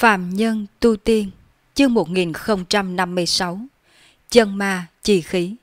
Phàm Nhân Tu Tiên, chương 1056, Chân Ma Chi Khí.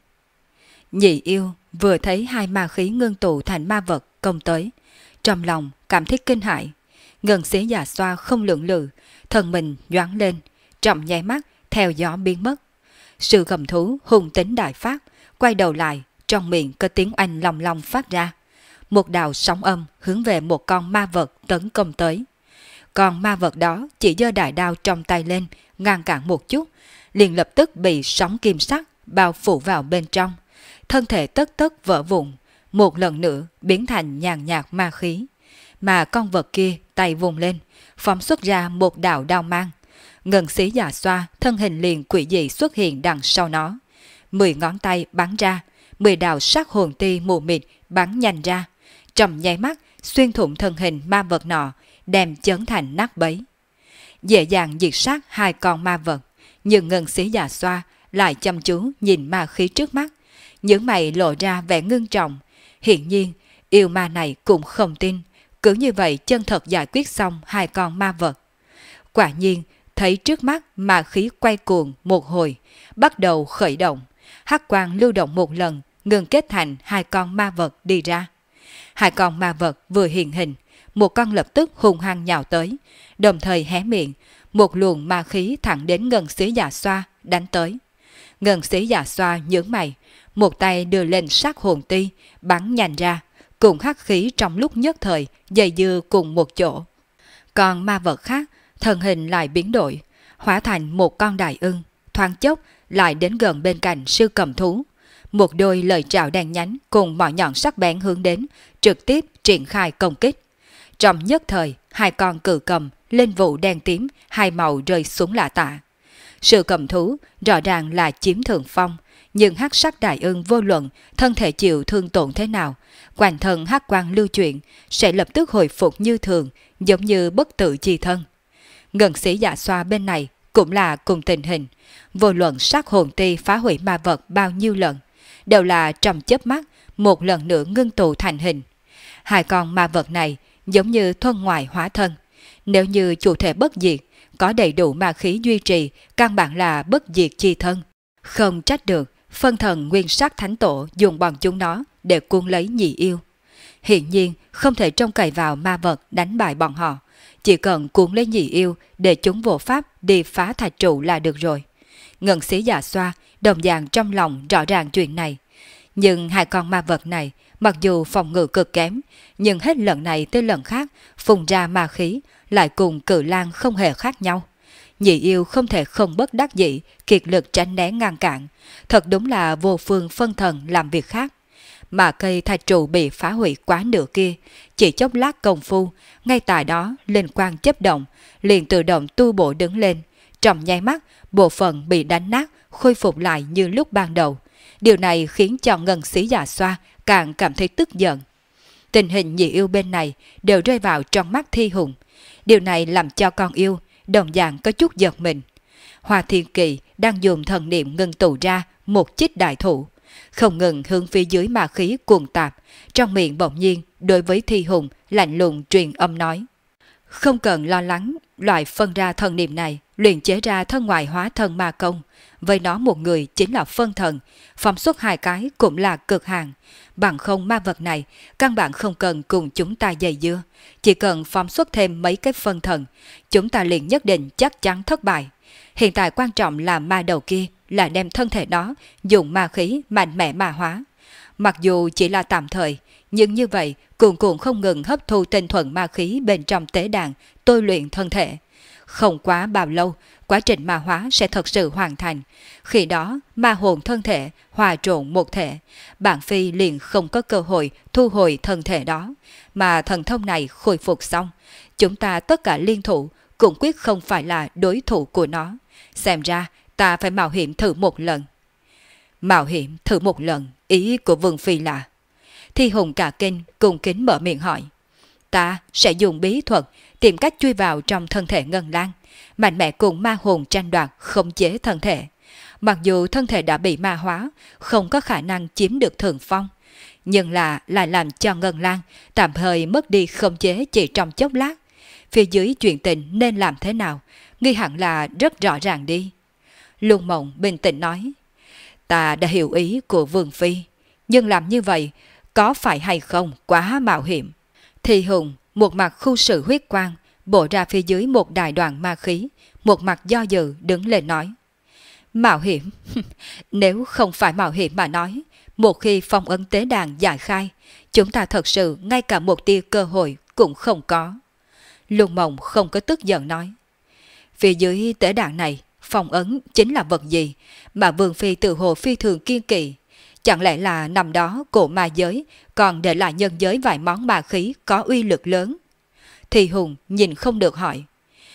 Nhị yêu vừa thấy hai ma khí ngưng tụ thành ma vật công tới, trong lòng cảm thấy kinh hãi, ngân xí già xoa không lưỡng lự, thân mình nhoáng lên, trong nháy mắt theo gió biến mất. Sự cầm thú hung tính đại phát, quay đầu lại, trong miệng có tiếng oanh long long phát ra. Một đạo sóng âm hướng về một con ma vật tấn công tới. Còn ma vật đó chỉ giơ đại đao trong tay lên, ngăn cản một chút, liền lập tức bị sóng kim sắc bao phủ vào bên trong. Thân thể tất tất vỡ vụn, một lần nữa biến thành nhàn nhạt ma khí. Mà con vật kia tay vùng lên, phóng xuất ra một đạo đao mang. Ngân xí già xoa, thân hình liền quỷ dị xuất hiện đằng sau nó. 10 ngón tay bắn ra, 10 đạo sắc hồn ti mù mịt bắn nhanh ra. Trong nháy mắt, xuyên thủng thân hình ma vật nọ, đem chấn thành nát bấy. Dễ dàng diệt sát hai con ma vật, nhưng ngân xí già xoa lại chăm chú nhìn ma khí trước mắt, những mày lộ ra vẻ ngưng trọng. Hiển nhiên, yêu ma này cũng không tin, cứ như vậy chân thật giải quyết xong hai con ma vật. Quả nhiên, thấy trước mắt ma khí quay cuồng một hồi, bắt đầu khởi động, hắc quang lưu động một lần, ngừng kết thành hai con ma vật đi ra. Hai con ma vật vừa hiện hình, một con lập tức hung hăng nhào tới, đồng thời hé miệng, một luồng ma khí thẳng đến ngân xí già xoa đánh tới. Ngân xí già xoa nhướng mày, một tay đưa lên sắc hồn ti, bắn nhanh ra, cùng hắc khí trong lúc nhất thời dây dưa cùng một chỗ. Còn ma vật khác, thân hình lại biến đổi, hóa thành một con đại ưng, thoáng chốc lại đến gần bên cạnh sư cầm thú. Một đôi lợi trảo đen nhánh cùng mỏ nhọn sắc bén hướng đến, trực tiếp triển khai công kích. Trong nhất thời, hai con cự cầm lên vụ đen tím, hai màu rơi xuống lạ tả. Sự cầm thú rõ ràng là chiếm thượng phong, nhưng hắc sắc đại ưng vô luận thân thể chịu thương tổn thế nào, quanh thân hắc quang lưu chuyển sẽ lập tức hồi phục như thường, giống như bất tử chi thân. Ngân sĩ dạ xoa bên này cũng là cùng tình hình, vô luận sắc hồn ti phá hủy ma vật bao nhiêu lần, đều là trong chớp mắt một lần nữa ngưng tụ thành hình. Hai con ma vật này giống như thuần ngoại hóa thân, nếu như chủ thể bất diệt, có đầy đủ ma khí duy trì, căn bản là bất diệt chi thân. Không trách được phân thần nguyên sắc thánh tổ dùng bọn chúng nó để cuốn lấy nhị yêu. Hiện nhiên không thể trông cậy vào ma vật đánh bại bọn họ, chỉ cần cuốn lấy nhị yêu để chúng vô pháp đi phá thạch trụ là được rồi. Ngân sĩ già xoa đồng dạng trong lòng rõ ràng chuyện này, nhưng hai con ma vật này mặc dù phòng ngự cực kém, nhưng hết lần này tới lần khác phun ra ma khí lại cùng cự lang không hề khác nhau. Nhị yêu không thể không bất đắc dĩ, kiệt lực tránh né ngăn cản, thật đúng là vô phương phân thần làm việc khác. Mà cây thạch trụ bị phá hủy quá nửa kia, chỉ chốc lát công phu, ngay tại đó linh quang chấp động, liền tự động tu bổ đứng lên. Trong nháy mắt, bộ phận bị đánh nát, khôi phục lại như lúc ban đầu. Điều này khiến cho ngân sĩ già xoa càng cảm thấy tức giận. Tình hình nhị yêu bên này đều rơi vào trong mắt Thi Hùng. Điều này làm cho con yêu đồng dạng có chút giật mình. Hoa Thiên Kỳ đang dùng thần niệm ngưng tụ ra một chích đại thủ, không ngừng hướng phía dưới ma khí cuồng tạp, trong miệng bỗng nhiên đối với Thi Hùng lạnh lùng truyền âm nói: không cần lo lắng, loại phân ra thần niệm này luyện chế ra thân ngoại hóa thân ma công, với nó một người chính là phân thần, phóng xuất hai cái cũng là cực hạn. Bằng không ma vật này căn bản không cần cùng chúng ta dây dưa, chỉ cần phóng xuất thêm mấy cái phân thần, chúng ta liền nhất định chắc chắn thất bại. Hiện tại quan trọng là ma đầu kia là đem thân thể đó dùng ma khí mạnh mẽ ma hóa. Mặc dù chỉ là tạm thời, nhưng như vậy cuồn cuộn không ngừng hấp thu tinh thuần ma khí bên trong tế đàn, tôi luyện thân thể. Không quá bao lâu, quá trình ma hóa sẽ thật sự hoàn thành. Khi đó, ma hồn thân thể hòa trộn một thể, bản phi liền không có cơ hội thu hồi thân thể đó. Mà thần thông này khôi phục xong, chúng ta tất cả liên thủ cũng quyết không phải là đối thủ của nó. Xem ra, ta phải mạo hiểm thử một lần. Mạo hiểm thử một lần, ý của Vương Phi là... Thi Hùng cả kinh cùng kính mở miệng hỏi: ta sẽ dùng bí thuật tìm cách chui vào trong thân thể Ngân Lang, mạnh mẽ cùng ma hồn tranh đoạt khống chế thân thể. Mặc dù thân thể đã bị ma hóa, không có khả năng chiếm được thượng phong, nhưng là lại làm cho Ngân Lang tạm thời mất đi khống chế chỉ trong chốc lát. Phía dưới chuyện tình nên làm thế nào, Ngươi hẳn là rất rõ ràng đi. Luân Mộng bình tĩnh nói. Ta đã hiểu ý của Vương Phi, nhưng làm như vậy có phải hay không quá mạo hiểm. Thì Hùng một mặt khu sự huyết quang, bổ ra phía dưới một đại đoàn ma khí, một mặt do dự đứng lên nói. Mạo hiểm? Nếu không phải mạo hiểm mà nói, một khi phong ấn tế đàn giải khai, chúng ta thật sự ngay cả một tia cơ hội cũng không có. Luân Mộng không có tức giận nói. Phía dưới tế đàn này, phong ấn chính là vật gì mà Vương Phi tự hồ phi thường kiên kỵ? Chẳng lẽ là năm đó cổ ma giới còn để lại nhân giới vài món ma khí có uy lực lớn? Thì Hùng nhìn không được hỏi.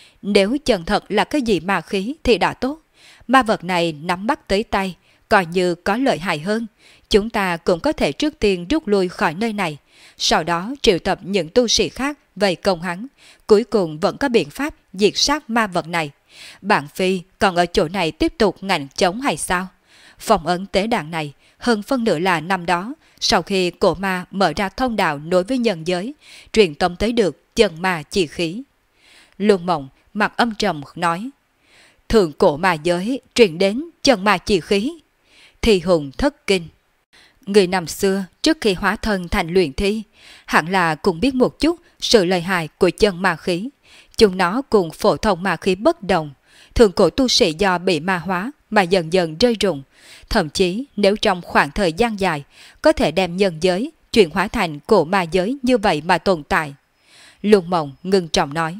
Nếu chân thật là cái gì ma khí thì đã tốt. Ma vật này nắm bắt tới tay, coi như có lợi hại hơn. Chúng ta cũng có thể trước tiên rút lui khỏi nơi này, sau đó triệu tập những tu sĩ khác vây công hắn. Cuối cùng vẫn có biện pháp diệt sát ma vật này. Bạn Phi còn ở chỗ này tiếp tục ngạnh chống hay sao? Phong ấn tế đàn này hơn phân nửa là năm đó, sau khi cổ ma mở ra thông đạo nối với nhân giới, truyền tống tới được chân ma chi khí. Luân Mộng mặt âm trầm nói. Thượng cổ ma giới truyền đến chân ma chi khí. Thì Hùng thất kinh. Người năm xưa trước khi hóa thân thành luyện thi, hẳn là cũng biết một chút sự lợi hại của chân ma khí. Chúng nó cùng phổ thông ma khí bất đồng. Thượng cổ tu sĩ do bị ma hóa mà dần dần rơi rụng. Thậm chí nếu trong khoảng thời gian dài có thể đem nhân giới chuyển hóa thành cổ ma giới như vậy mà tồn tại. Luân Mộng ngưng trọng nói.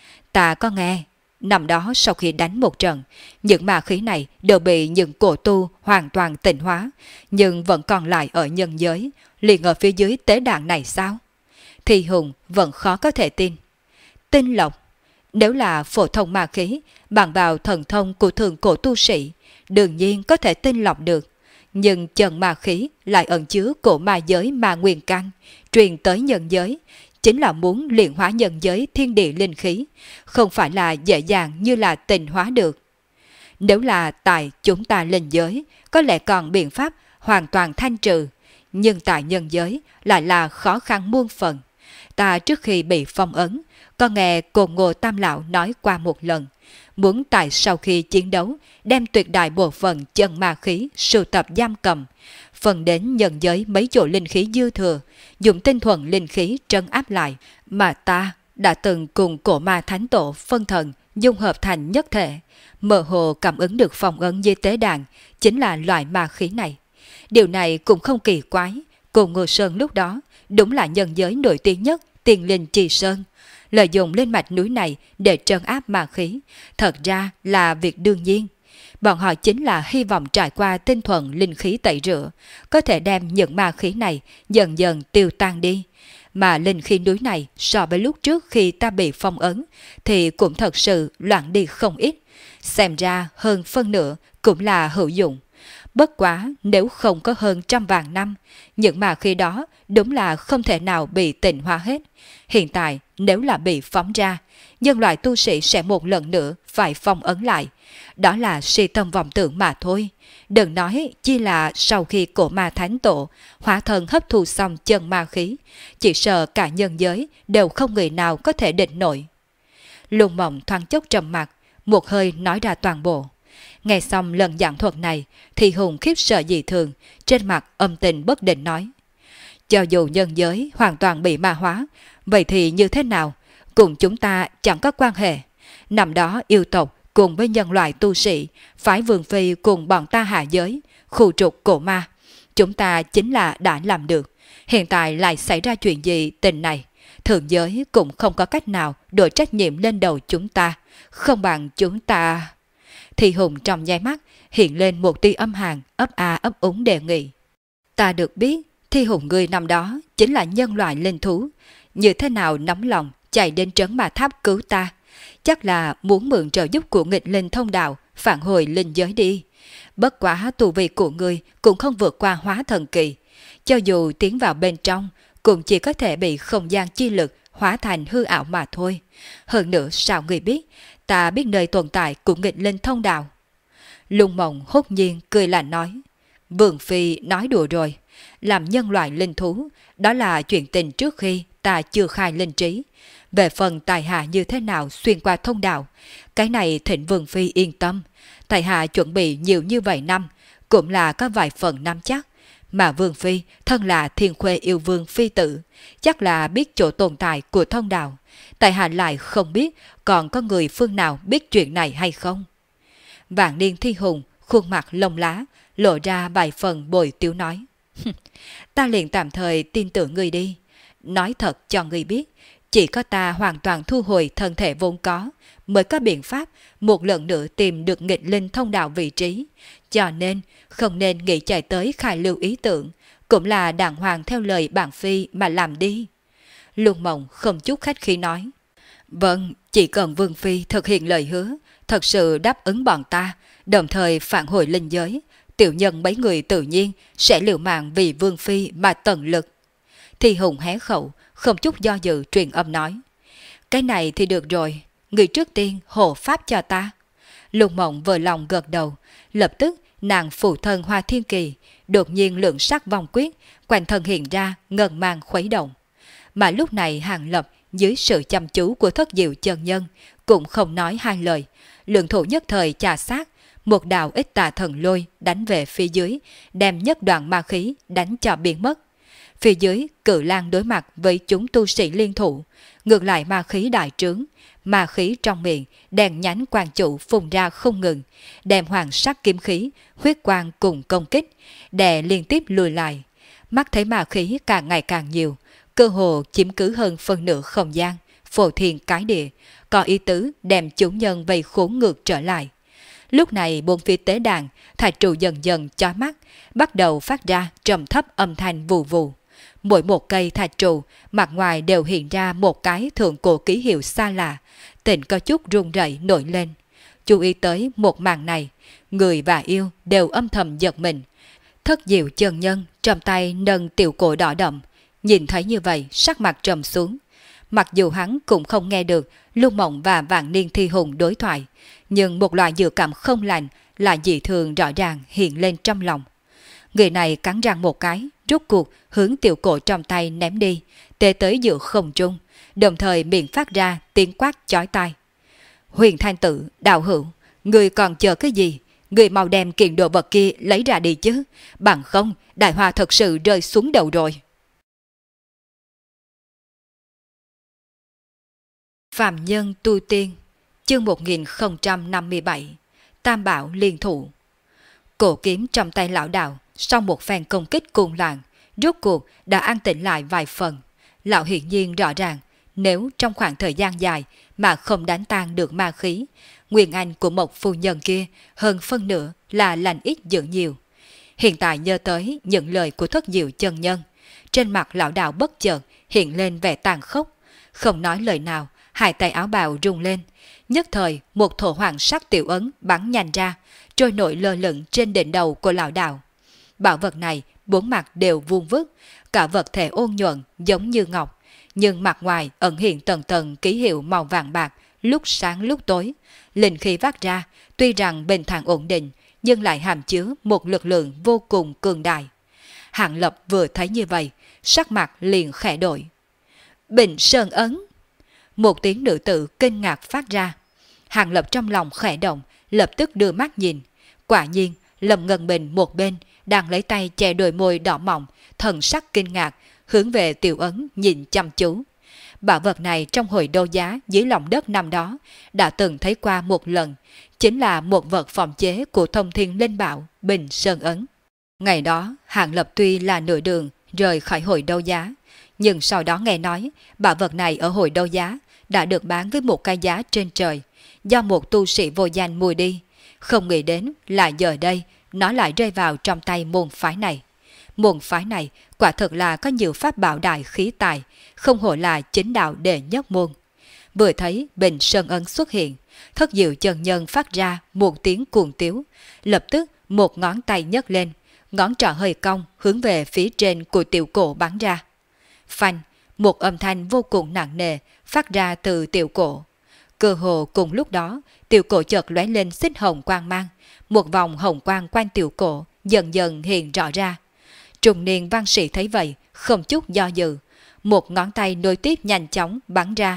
Ta có nghe, năm đó sau khi đánh một trận, những ma khí này đều bị những cổ tu hoàn toàn tịnh hóa, nhưng vẫn còn lại ở nhân giới, liền ở phía dưới tế đàn này sao? Thì Hùng vẫn khó có thể tin. Tinh lọc? Nếu là phổ thông ma khí, bằng vào thần thông của thượng cổ tu sĩ, đương nhiên có thể tinh lọc được. Nhưng chân ma khí lại ẩn chứa cổ ma giới ma nguyên căn, truyền tới nhân giới, chính là muốn luyện hóa nhân giới thiên địa linh khí, không phải là dễ dàng như là tịnh hóa được. Nếu là tại chúng ta linh giới, có lẽ còn biện pháp hoàn toàn thanh trừ, nhưng tại nhân giới lại là khó khăn muôn phần. Ta trước khi bị phong ấn, có nghe Côn Ngô Tam Lão nói qua một lần, muốn tại sau khi chiến đấu đem tuyệt đại bộ phận chân ma khí sưu tập giam cầm, phần đến nhân giới mấy chỗ linh khí dư thừa, dùng tinh thuần linh khí trấn áp lại, mà ta đã từng cùng cổ ma thánh tổ phân thần dung hợp thành nhất thể, mơ hồ cảm ứng được phong ấn dưới tế đàn chính là loại ma khí này. Điều này cũng không kỳ quái, Côn Ngô Sơn lúc đó đúng là nhân giới nổi tiếng nhất Tiền Linh Trì Sơn, lợi dụng lên mạch núi này để trấn áp ma khí, thật ra là việc đương nhiên. Bọn họ chính là hy vọng trải qua tinh thuần linh khí tẩy rửa, có thể đem những ma khí này dần dần tiêu tan đi. Mà linh khí núi này so với lúc trước khi ta bị phong ấn thì cũng thật sự loạn đi không ít. Xem ra hơn phân nửa cũng là hữu dụng. Bất quá nếu không có hơn 100.000 năm, những ma khí đó đúng là không thể nào bị tịnh hóa hết. Hiện tại nếu là bị phóng ra, nhân loại tu sĩ sẽ một lần nữa phải phong ấn lại. Đó là si tâm vọng tưởng mà thôi. Đừng nói chỉ là sau khi cổ ma thánh tổ hóa thân hấp thu xong chân ma khí, chỉ sợ cả nhân giới đều không người nào có thể địch nổi. Luân Mộng thoáng chốc trầm mặc, một hơi nói ra toàn bộ. Nghe xong lần giảng thuật này thì Hùng khiếp sợ dị thường, trên mặt âm tình bất định nói. Cho dù nhân giới hoàn toàn bị ma hóa, vậy thì như thế nào? Cùng chúng ta chẳng có quan hệ. Năm đó yêu tộc cùng với nhân loại tu sĩ, phái Vương Phi cùng bọn ta hạ giới, khu trục cổ ma. Chúng ta chính là đã làm được. Hiện tại lại xảy ra chuyện gì tình này? Thượng giới cũng không có cách nào đổ trách nhiệm lên đầu chúng ta. Không bằng chúng ta... Thì Hùng trong nháy mắt hiện lên một tia âm hàn, ấp a ấp úng đề nghị. Ta được biết Thi Hùng ngươi năm đó chính là nhân loại linh thú, như thế nào nóng lòng chạy đến trấn ma tháp cứu ta? Chắc là muốn mượn trợ giúp của nghịch linh thông đạo phản hồi linh giới đi. Bất quá tu vi của ngươi cũng không vượt qua hóa thần kỳ, cho dù tiến vào bên trong cũng chỉ có thể bị không gian chi lực hóa thành hư ảo mà thôi. Hơn nữa sao ngươi biết ta biết nơi tồn tại của nghịch linh thông đạo? Luân Mộng hốt nhiên cười lạnh nói. Vương Phi nói đùa rồi, làm nhân loại linh thú đó là chuyện tình trước khi ta chưa khai linh trí. Về phần tài hạ như thế nào xuyên qua thông đạo, cái này Thịnh Vương Phi yên tâm. Tài hạ chuẩn bị nhiều như vậy năm, cũng là có vài phần nắm chắc. Mà Vương Phi thân là Thiên Khuê yêu vương phi tử, chắc là biết chỗ tồn tại của thông đạo. Tài hạ lại không biết còn có người phương nào biết chuyện này hay không. Vạn Niên Thi Hùng khuôn mặt lông lá, lộ ra vài phần bồi tiếu nói. Ta liền tạm thời tin tưởng ngươi đi. Nói thật cho ngươi biết, chỉ có ta hoàn toàn thu hồi thân thể vốn có, mới có biện pháp một lần nữa tìm được nghịch linh thông đạo vị trí. Cho nên, không nên nghĩ chạy tới khai lưu ý tưởng, cũng là đàng hoàng theo lời bản phi mà làm đi. Luân Mộng không chút khách khí nói. Vâng, chỉ cần Vương Phi thực hiện lời hứa, thật sự đáp ứng bọn ta, đồng thời phản hồi linh giới, tiểu nhân mấy người tự nhiên sẽ liều mạng vì Vương Phi mà tận lực. Thi Hùng hé khẩu, không chút do dự truyền âm nói. Cái này thì được rồi, người trước tiên hộ pháp cho ta. Luân Mộng vừa lòng gật đầu, lập tức nàng phụ thân Hoa Thiên Kỳ, đột nhiên lượng sắc vòng quyết, quanh thân hiện ra ngân mang khuấy động. Mà lúc này Hàng Lập dưới sự chăm chú của Thất Diệu chân nhân cũng không nói hai lời, lượng thủ nhất thời chà sát, một đạo ít tà thần lôi đánh về phía dưới, đem nhất đoạn ma khí đánh cho biến mất. Phía dưới Cự Lang đối mặt với chúng tu sĩ liên thủ, ngược lại ma khí đại trướng, ma khí trong miệng đèn nhánh quang trụ phun ra không ngừng, đem hoàng sắc kiếm khí, huyết quang cùng công kích, đè liên tiếp lùi lại. Mắt thấy ma khí càng ngày càng nhiều, cơ hồ chiếm cứ hơn phân nửa không gian, phổ thiên cái địa, có ý tứ đem chúng nhân vây khốn ngược trở lại. Lúc này bốn phía tế đàn, thạch trụ dần dần chói mắt, bắt đầu phát ra trầm thấp âm thanh vù vù. Mỗi một cây thạch trụ, mặt ngoài đều hiện ra một cái thượng cổ ký hiệu xa lạ, Tịnh có chút run rẩy nổi lên. Chú ý tới một màn này, người và yêu đều âm thầm giật mình. Thất Diệu chân nhân trong tay nâng tiểu cổ đỏ đậm, nhìn thấy như vậy sắc mặt trầm xuống. Mặc dù hắn cũng không nghe được Luân Mộng và Vạn Niên Thi Hùng đối thoại, nhưng một loại dự cảm không lành là dị thường rõ ràng hiện lên trong lòng. Người này cắn răng một cái, rút cuộc hướng tiểu cổ trong tay ném đi, tê tới giữa không trung, đồng thời miệng phát ra tiếng quát chói tai. Huyền Thanh Tử, đạo hữu, người còn chờ cái gì? Người mau đem kiện đồ vật kia lấy ra đi chứ, bằng không đại hoa thật sự rơi xuống đầu rồi. Phạm Nhân Tu Tiên, chương 1057, Tam Bảo Liên Thủ. Cổ kiếm trong tay lão đạo sau một phen công kích cuồng loạn, rốt cuộc đã an tĩnh lại vài phần. Lão hiển nhiên rõ ràng, nếu trong khoảng thời gian dài mà không đánh tan được ma khí, nguyên anh của một phu nhân kia hơn phân nửa là lành ít dữ nhiều. Hiện tại nhớ tới những lời của Thất Diệu chân nhân, trên mặt lão đạo bất chợt hiện lên vẻ tàn khốc, không nói lời nào, hai tay áo bào rung lên, nhất thời một thổ hoàng sắc tiểu ấn bắn nhanh ra, trôi nổi lơ lửng trên đỉnh đầu của lão đạo. Bảo vật này bốn mặt đều vuông vức, cả vật thể ôn nhuận giống như ngọc, nhưng mặt ngoài ẩn hiện tầng tầng ký hiệu màu vàng bạc, lúc sáng lúc tối. Linh khí phát ra, tuy rằng bình thản ổn định, nhưng lại hàm chứa một lực lượng vô cùng cường đại. Hạng Lập vừa thấy như vậy, sắc mặt liền khẽ đổi. Bình Sơn Ấn! Một tiếng nữ tử kinh ngạc phát ra. Hạng Lập trong lòng khẽ động, lập tức đưa mắt nhìn. Quả nhiên, Lâm Ngân Bình một bên, đang lấy tay che đôi môi đỏ mọng, thần sắc kinh ngạc, hướng về tiểu ấn nhìn chăm chú. Bảo vật này trong hồi đấu giá dưới lòng đất năm đó, đã từng thấy qua một lần, chính là một vật phòng chế của Thông Thiên Linh Bảo, Bình Sơn Ấn. Ngày đó, Hạng Lập tuy là nửa đường rời khỏi hồi đấu giá, nhưng sau đó nghe nói, bảo vật này ở hồi đấu giá đã được bán với một cái giá trên trời, do một tu sĩ vô danh mua đi. Không nghĩ đến là giờ đây, nó lại rơi vào trong tay môn phái này. Môn phái này quả thực là có nhiều pháp bảo đại khí tài, không hổ là chính đạo đệ nhất môn. Vừa thấy Bình Sơn Ấn xuất hiện, Thất Diệu chân nhân phát ra một tiếng cuồng tiếu, lập tức một ngón tay nhấc lên, ngón trỏ hơi cong hướng về phía trên của tiểu cổ bắn ra. Phanh, một âm thanh vô cùng nặng nề phát ra từ tiểu cổ. Cơ hồ cùng lúc đó, tiểu cổ chợt lóe lên xích hồng quang mang, một vòng hồng quang quanh tiểu cổ dần dần hiện rõ ra. Trùng niên văn sĩ thấy vậy, không chút do dự, một ngón tay nối tiếp nhanh chóng bắn ra,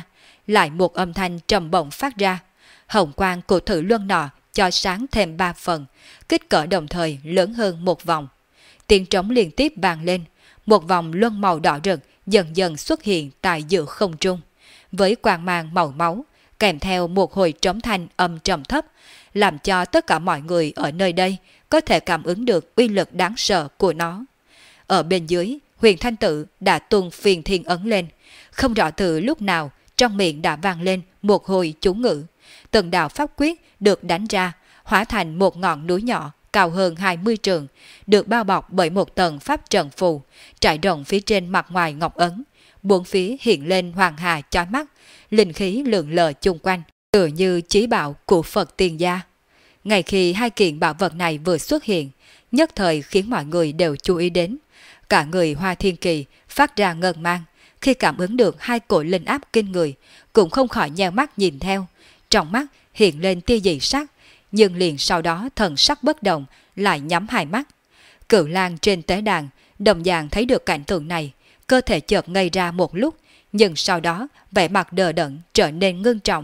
lại một âm thanh trầm bổng phát ra. Hồng quang của thử luân nọ cho sáng thêm 3 phần, kích cỡ đồng thời lớn hơn một vòng. Tiếng trống liên tiếp vang lên, một vòng luân màu đỏ rực dần dần xuất hiện tại giữa không trung, với quang mang màu máu, kèm theo một hồi trống thanh âm trầm thấp, làm cho tất cả mọi người ở nơi đây có thể cảm ứng được uy lực đáng sợ của nó. Ở bên dưới, Huyền Thanh Tử đã tung phiền thiên ấn lên, không rõ từ lúc nào trong miệng đã vang lên một hồi chú ngữ. Từng đạo pháp quyết được đánh ra, hóa thành một ngọn núi nhỏ cao hơn 20 trượng, được bao bọc bởi một tầng pháp trận phù, trải rộng phía trên mặt ngoài ngọc ấn. Bốn phía hiện lên hoàng hà chói mắt, linh khí lượn lờ chung quanh, tựa như chí bảo của Phật tiên gia. Ngay khi hai kiện bảo vật này vừa xuất hiện, nhất thời khiến mọi người đều chú ý đến. Cả người Hoa Thiên Kỳ phát ra ngân mang, khi cảm ứng được hai cổ linh áp kinh người, cũng không khỏi nheo mắt nhìn theo. Trong mắt hiện lên tia dị sắc, nhưng liền sau đó thần sắc bất động, lại nhắm hai mắt. Cửu Lang trên tế đàn đồng dạng thấy được cảnh tượng này, cơ thể chợt ngây ra một lúc, nhưng sau đó vẻ mặt đờ đẫn trở nên ngưng trọng.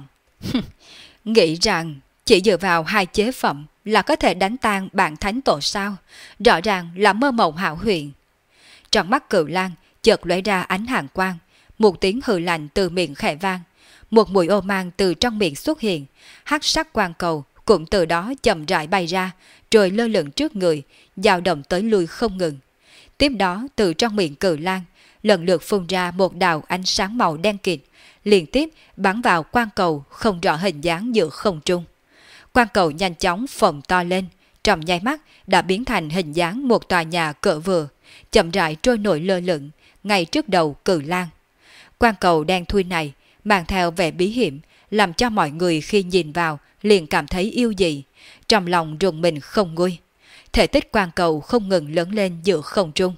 Nghĩ rằng chỉ dựa vào hai chế phẩm là có thể đánh tan bản thánh tổ sao? Rõ ràng là mơ mộng hão huyền. Trong mắt Cửu Lang chợt lóe ra ánh hàn quang, một tiếng hừ lạnh từ miệng khẽ vang, một mũi ô mang từ trong miệng xuất hiện, hắc sắc quang cầu cũng từ đó chậm rãi bay ra, rồi lơ lửng trước người, dao động tới lui không ngừng. Tiếp đó từ trong miệng Cửu Lang lần lượt phun ra một đạo ánh sáng màu đen kịt, liên tiếp bắn vào quang cầu không rõ hình dáng giữa không trung. Quang cầu nhanh chóng phồng to lên, trong nháy mắt đã biến thành hình dáng một tòa nhà cỡ vừa, chậm rãi trôi nổi lơ lửng ngay trước đầu Cửu Lang. Quang cầu đen thui này mang theo vẻ bí hiểm, làm cho mọi người khi nhìn vào liền cảm thấy yêu dị, trong lòng rùng mình không nguôi. Thể tích quang cầu không ngừng lớn lên giữa không trung.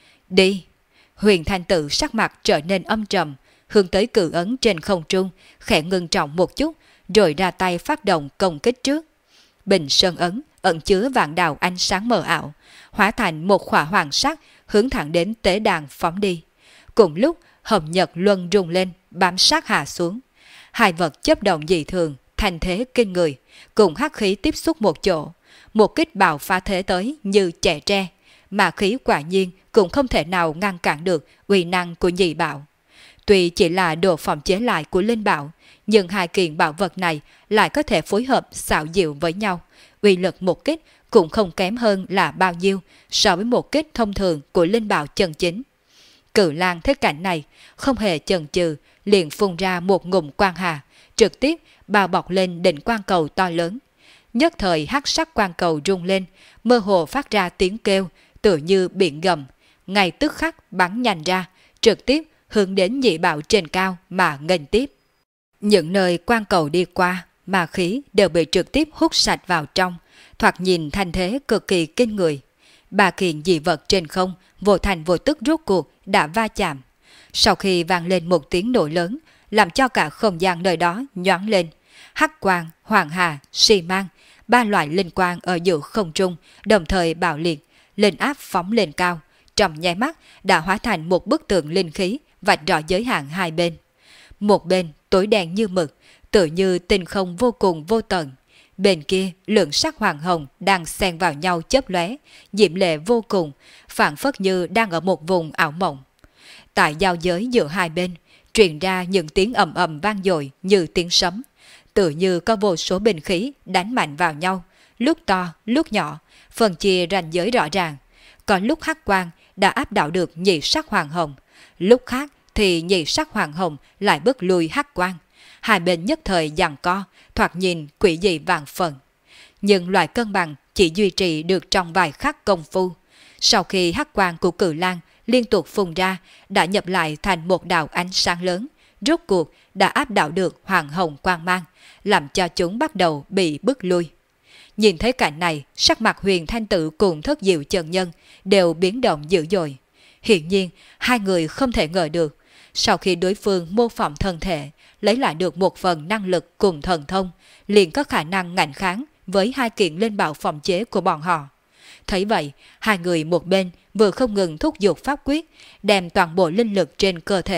Đi! Huyền Thanh Tử sắc mặt trở nên âm trầm, hướng tới cự ấn trên không trung, khẽ ngưng trọng một chút, rồi ra tay phát động công kích trước. Bình sơn ấn ẩn chứa vạn đạo ánh sáng mờ ảo, hóa thành một khỏa hoàng sắc hướng thẳng đến tế đàn phóng đi. Cùng lúc hồng nhật luân rung lên, bám sát hạ xuống. Hai vật chấp động dị thường, thành thế kinh người, cùng hắc khí tiếp xúc một chỗ. Một kích bạo phá thế tới như chẻ tre, mà khí quả nhiên cũng không thể nào ngăn cản được uy năng của nhị bảo. Tuy chỉ là đồ phòng chế lại của linh bảo, nhưng hai kiện bảo vật này lại có thể phối hợp xảo diệu với nhau. Uy lực một kích cũng không kém hơn là bao nhiêu so với một kích thông thường của linh bảo chân chính. Cửu Lang thấy cảnh này, không hề chần chừ, liền phun ra một ngụm quang hà, trực tiếp bao bọc lên đỉnh quang cầu to lớn. Nhất thời hắc sắc quang cầu rung lên, mơ hồ phát ra tiếng kêu, tựa như biển gầm, ngay tức khắc bắn nhanh ra, trực tiếp hướng đến nhị bảo trên cao mà nghênh tiếp. Những nơi quang cầu đi qua, ma khí đều bị trực tiếp hút sạch vào trong, thoạt nhìn thành thế cực kỳ kinh người. Ba kiện dị vật trên không vô thành vô tức rốt cuộc đã va chạm. Sau khi vang lên một tiếng nổ lớn, làm cho cả không gian nơi đó nhoáng lên. Hắc quang, hoàng hà, xi mang, ba loại linh quang ở giữa không trung đồng thời bạo liệt, linh áp phóng lên cao, trong nháy mắt đã hóa thành một bức tường linh khí vạch rõ giới hạn hai bên. Một bên tối đen như mực, tựa như tinh không vô cùng vô tận. Bên kia lượng sắc hoàng hồng đang xen vào nhau chớp lóe, diễm lệ vô cùng, phảng phất như đang ở một vùng ảo mộng. Tại giao giới giữa hai bên, truyền ra những tiếng ầm ầm vang dội như tiếng sấm, tựa như có vô số binh khí đánh mạnh vào nhau, lúc to lúc nhỏ, phân chia ranh giới rõ ràng. Có lúc hắc quang đã áp đảo được nhị sắc hoàng hồng, lúc khác thì nhị sắc hoàng hồng lại bước lui hắc quang. Hai bên nhất thời giằng co, thoạt nhìn quỷ dị vạn phần. Nhưng loại cân bằng chỉ duy trì được trong vài khắc công phu. Sau khi hắc quang của Cửu Lang liên tục phun ra, đã nhập lại thành một đạo ánh sáng lớn, rốt cuộc đã áp đảo được hoàng hồng quang mang, làm cho chúng bắt đầu bị bức lui. Nhìn thấy cảnh này, sắc mặt Huyền Thanh Tử cùng Thất Diệu chân nhân đều biến động dữ dội. Hiển nhiên, hai người không thể ngờ được, sau khi đối phương mô phỏng thân thể, lấy lại được một phần năng lực cùng thần thông, liền có khả năng ngạnh kháng với hai kiện linh bảo phòng chế của bọn họ. Thấy vậy, hai người một bên vừa không ngừng thúc giục pháp quyết, đem toàn bộ linh lực trên cơ thể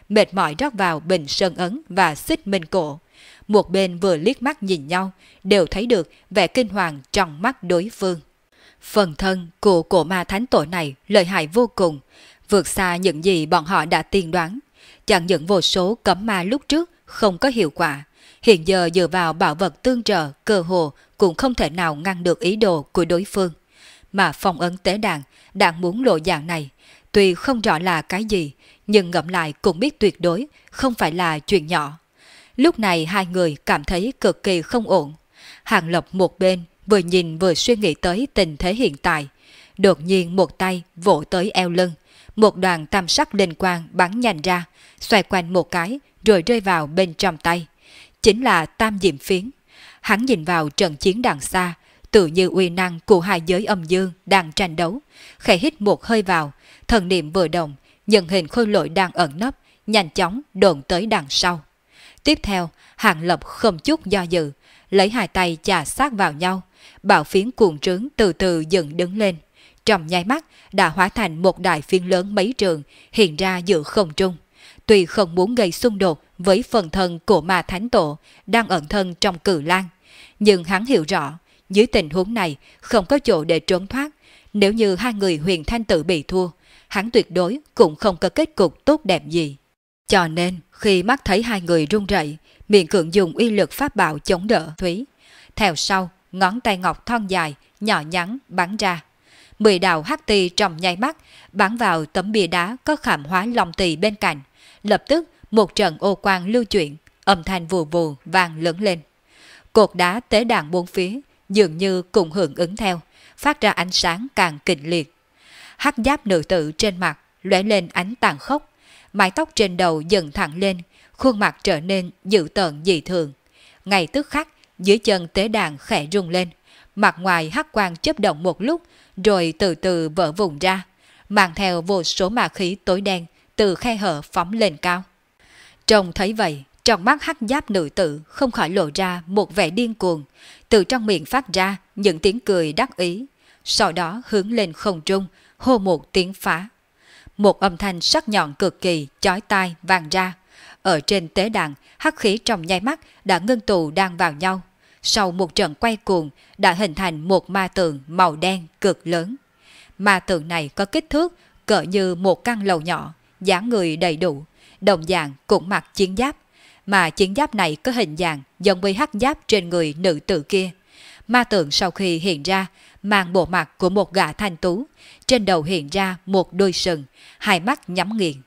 mệt mỏi rót vào bình sơn ấn và xích minh cổ. Một bên vừa liếc mắt nhìn nhau, đều thấy được vẻ kinh hoàng trong mắt đối phương. Phần thân của cổ ma thánh tổ này lợi hại vô cùng, vượt xa những gì bọn họ đã tiên đoán. Chẳng những vô số cấm ma lúc trước không có hiệu quả, hiện giờ dựa vào bảo vật tương trợ cơ hồ cũng không thể nào ngăn được ý đồ của đối phương. Mà phong ấn tế đàn đang muốn lộ dạng này, tuy không rõ là cái gì, nhưng ngẫm lại cũng biết tuyệt đối không phải là chuyện nhỏ. Lúc này hai người cảm thấy cực kỳ không ổn. Hàng Lập một bên vừa nhìn vừa suy nghĩ tới tình thế hiện tại. Đột nhiên một tay vỗ tới eo lưng, một đoàn tam sắc linh quang bắn nhanh ra, xoay quanh một cái rồi rơi vào bên trong tay. Chính là tam diệm phiến. Hắn nhìn vào trận chiến đằng xa, tự như uy năng của hai giới âm dương đang tranh đấu. Khẽ hít một hơi vào, thần niệm vừa động, nhân hình khôi lỗi đang ẩn nấp, nhanh chóng đồn tới đằng sau. Tiếp theo, Hàng Lập không chút do dự, lấy hai tay chà sát vào nhau, bảo phiến cuồng trướng từ từ dựng đứng lên. Trong nháy mắt đã hóa thành một đại phiến lớn mấy trường hiện ra giữa không trung. Tuy không muốn gây xung đột với phần thân của ma thánh tổ đang ẩn thân trong cử lang, nhưng hắn hiểu rõ, dưới tình huống này không có chỗ để trốn thoát. Nếu như hai người Huyền Thanh Tử bị thua, hắn tuyệt đối cũng không có kết cục tốt đẹp gì. Cho nên, khi mắt thấy hai người run rẩy, miệng cưỡng dùng uy lực pháp bảo chống đỡ Thúy. Theo sau, ngón tay ngọc thon dài, nhỏ nhắn bắn ra. 10 đạo hắc tì trong nháy mắt bắn vào tấm bia đá có khảm hóa long tỳ bên cạnh. Lập tức, một trận ô quang lưu chuyển, âm thanh vù vù vang lớn lên. Cột đá tế đàn bốn phía dường như cùng hưởng ứng theo, phát ra ánh sáng càng kịch liệt. Hắc giáp nữ tử trên mặt lóe lên ánh tàn khốc, mái tóc trên đầu dần thẳng lên, khuôn mặt trở nên dữ tợn dị thường. Ngay tức khắc, dưới chân tế đàn khẽ rung lên, mặt ngoài hắc quang chớp động một lúc, rồi từ từ vỡ vụn ra, mang theo vô số ma khí tối đen từ khe hở phóng lên cao. Trông thấy vậy, trong mắt hắc giáp nữ tử không khỏi lộ ra một vẻ điên cuồng, từ trong miệng phát ra những tiếng cười đắc ý, sau đó hướng lên không trung, hô một tiếng phá. Một âm thanh sắc nhọn cực kỳ chói tai vang ra. Ở trên tế đàn, hắc khí trong nháy mắt đã ngưng tụ đan vào nhau. Sau một trận quay cuồng đã hình thành một ma tượng màu đen cực lớn. Ma tượng này có kích thước cỡ như một căn lầu nhỏ, dáng người đầy đủ, đồng dạng cũng mặc chiến giáp. Mà chiến giáp này có hình dạng giống với hắc giáp trên người nữ tử kia. Ma tượng sau khi hiện ra, mang bộ mặt của một gã thanh tú, trên đầu hiện ra một đôi sừng, hai mắt nhắm nghiền.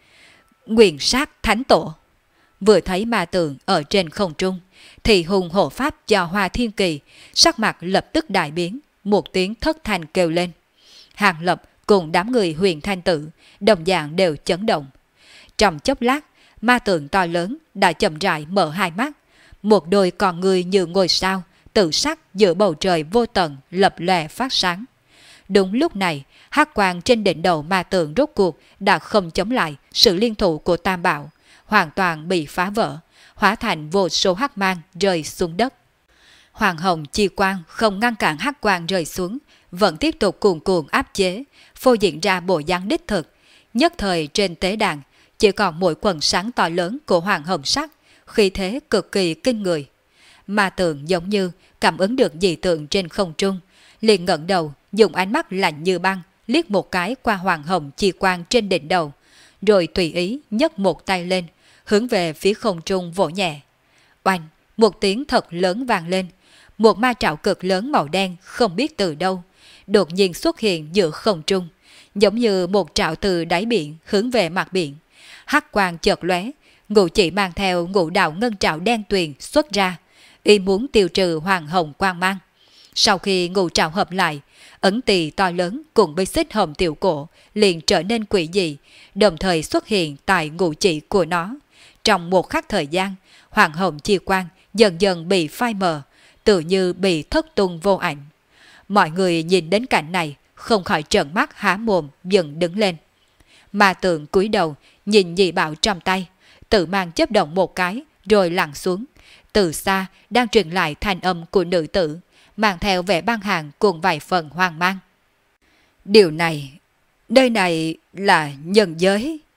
Nguyện sát thánh tổ. Vừa thấy ma tượng ở trên không trung, thì hùng hộ pháp do Hoa Thiên Kỳ, sắc mặt lập tức đại biến, một tiếng thất thanh kêu lên. Hàng Lập cùng đám người Huyền Thanh Tử, đồng dạng đều chấn động. Trong chốc lát, ma tượng to lớn đã chậm rãi mở hai mắt, một đôi con người như ngôi sao, tự sắc giữa bầu trời vô tận lập lòe phát sáng. Đúng lúc này, hắc quang trên đỉnh đầu ma tượng rốt cuộc đã không chống lại sự liên thủ của Tam Bảo, hoàn toàn bị phá vỡ, hóa thành vô số hắc mang rơi xuống đất. Hoàng hồng chi quang không ngăn cản hắc quang rơi xuống, vẫn tiếp tục cuồn cuộn áp chế, phô diễn ra bộ dáng đích thực. Nhất thời trên tế đàn, chỉ còn mỗi quần sáng to lớn của hoàng hồng sắc, khí thế cực kỳ kinh người. Ma tượng giống như cảm ứng được dị tượng trên không trung, liền ngẩng đầu, dùng ánh mắt lạnh như băng liếc một cái qua hoàng hồng chi quang trên đỉnh đầu, rồi tùy ý nhấc một tay lên, hướng về phía không trung vỗ nhẹ. Oanh, một tiếng thật lớn vang lên, một ma trảo cực lớn màu đen không biết từ đâu, đột nhiên xuất hiện giữa không trung, giống như một trảo từ đáy biển hướng về mặt biển. Hắc quang chợt lóe, ngũ chỉ mang theo ngũ đạo ngân trảo đen tuyền xuất ra, y muốn tiêu trừ hoàng hồng quang mang. Sau khi ngũ trảo hợp lại, ấn tỳ to lớn cùng với xích hồng tiểu cổ liền trở nên quỷ dị, đồng thời xuất hiện tại ngũ chỉ của nó. Trong một khắc thời gian, hoàng hồng chi quang dần dần bị phai mờ, tự như bị thất tung vô ảnh. Mọi người nhìn đến cảnh này, không khỏi trợn mắt há mồm dần đứng lên. Ma tượng cúi đầu nhìn nhị bảo trong tay, tự mang chớp động một cái rồi lặn xuống. Từ xa đang truyền lại thanh âm của nữ tử, mang theo vẻ băng hàng cùng vài phần hoang mang. Điều này, nơi này là nhân giới.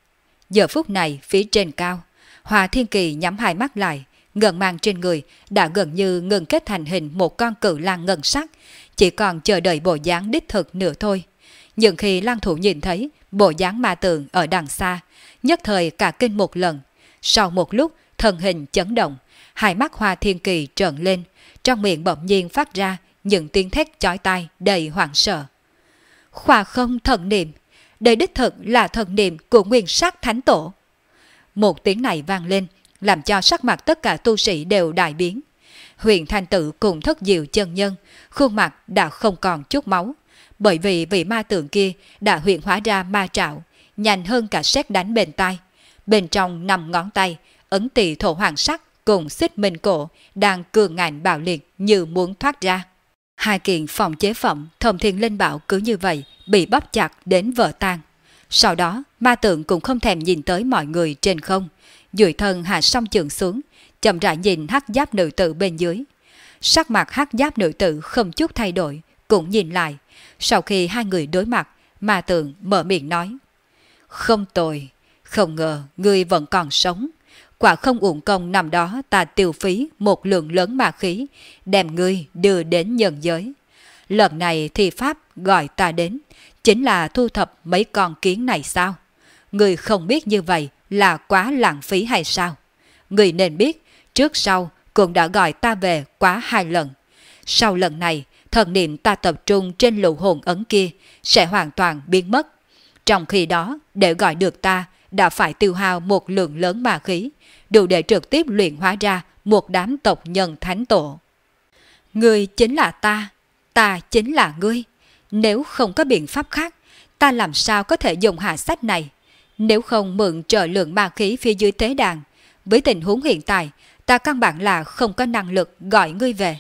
Giờ phút này phía trên cao, Hòa Thiên Kỳ nhắm hai mắt lại, ngân mang trên người đã gần như ngừng kết thành hình một con cự lang ngân sắc, chỉ còn chờ đợi bộ dáng đích thực nữa thôi. Nhưng khi lang thủ nhìn thấy bộ dáng ma tượng ở đằng xa, nhất thời cả kinh một lần. Sau một lúc, thân hình chấn động, hai mắt Hoa Thiên Kỳ trợn lên, trong miệng bỗng nhiên phát ra những tiếng thét chói tai đầy hoảng sợ. Khỏa không thần niệm, đây đích thực là thần niệm của Nguyên Sắc Thánh Tổ. Một tiếng này vang lên, làm cho sắc mặt tất cả tu sĩ đều đại biến. Huyền Thanh Tự cùng Thất Diệu chân nhân, khuôn mặt đã không còn chút máu, bởi vì vị ma tượng kia đã huyện hóa ra ma trảo, nhanh hơn cả sét đánh bên tai. Bên trong 5 ngón tay, ấn tỳ thổ hoàng sắc cùng xích minh cổ đang cường ngạnh bạo liệt như muốn thoát ra. Hai kiện phòng chế phẩm Thông Thiên Linh Bảo cứ như vậy bị bóp chặt đến vỡ tan. Sau đó, ma tượng cũng không thèm nhìn tới mọi người trên không, duỗi thân hạ song trường xuống, chậm rãi nhìn hắc giáp nữ tử bên dưới. Sắc mặt hắc giáp nữ tử không chút thay đổi, cũng nhìn lại. Sau khi hai người đối mặt, ma tượng mở miệng nói: Không tồi, không ngờ ngươi vẫn còn sống. Quả không uổng công năm đó ta tiêu phí một lượng lớn ma khí, đem ngươi đưa đến nhân giới. Lần này thì Pháp gọi ta đến, chính là thu thập mấy con kiến này sao? Ngươi không biết như vậy là quá lãng phí hay sao? Ngươi nên biết, trước sau cũng đã gọi ta về quá 2 lần. Sau lần này, thần niệm ta tập trung trên lũ hồn ấn kia sẽ hoàn toàn biến mất. Trong khi đó, để gọi được ta, đã phải tiêu hao một lượng lớn ma khí, đủ để trực tiếp luyện hóa ra một đám tộc nhân thánh tổ. Ngươi chính là ta chính là ngươi. Nếu không có biện pháp khác, ta làm sao có thể dùng hạ sách này? Nếu không mượn trợ lượng ma khí phía dưới tế đàn, với tình huống hiện tại, ta căn bản là không có năng lực gọi ngươi về.